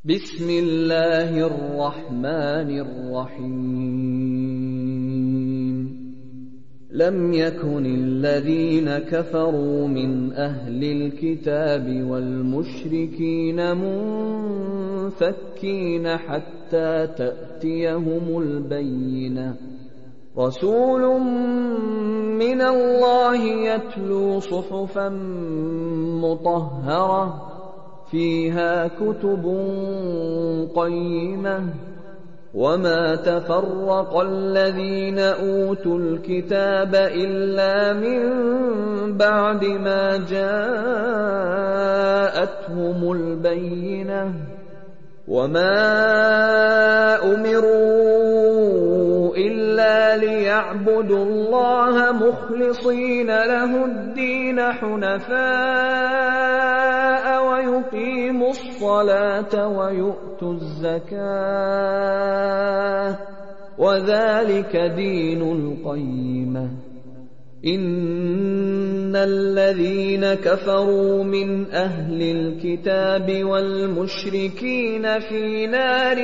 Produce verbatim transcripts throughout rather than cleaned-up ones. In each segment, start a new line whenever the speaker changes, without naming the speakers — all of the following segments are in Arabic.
بسم الله الرحمن الرحيم لم يكن الذين كفروا من أهل الكتاب والمشركين منفكين حتى تأتيهم البينة رسول من الله يتلو صحفا مطهرة فيها كتب قيمة وما تفرق الذين أوتوا الكتاب إلا من بعد ما جاءتهم البينة وما أمروا إلا ليعبدوا الله مخلصين له الدين حنفاء ويقيموا الصلاة ويؤتوا الزكاة وذلك دين القيمة إن الذين كفروا من أهل الكتاب والمشركين في نار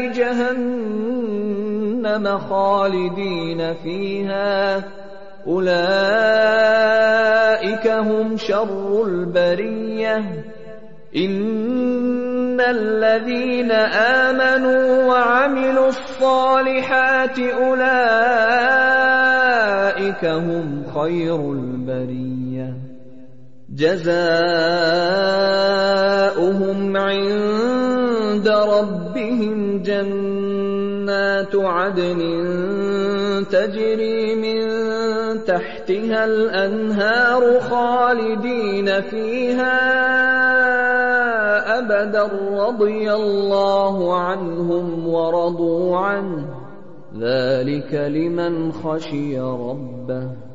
جهنم خالدين فيها أولئك هم شر البرية إن الذين آمنوا وعملوا الصالحات أولئك هم خير البرية جزاؤهم عند ربهم جنات عدن تجري من تحتها الأنهار خالدين فيها أبدا رضي الله عنهم ورضوا عنه ذلك لمن خشي ربه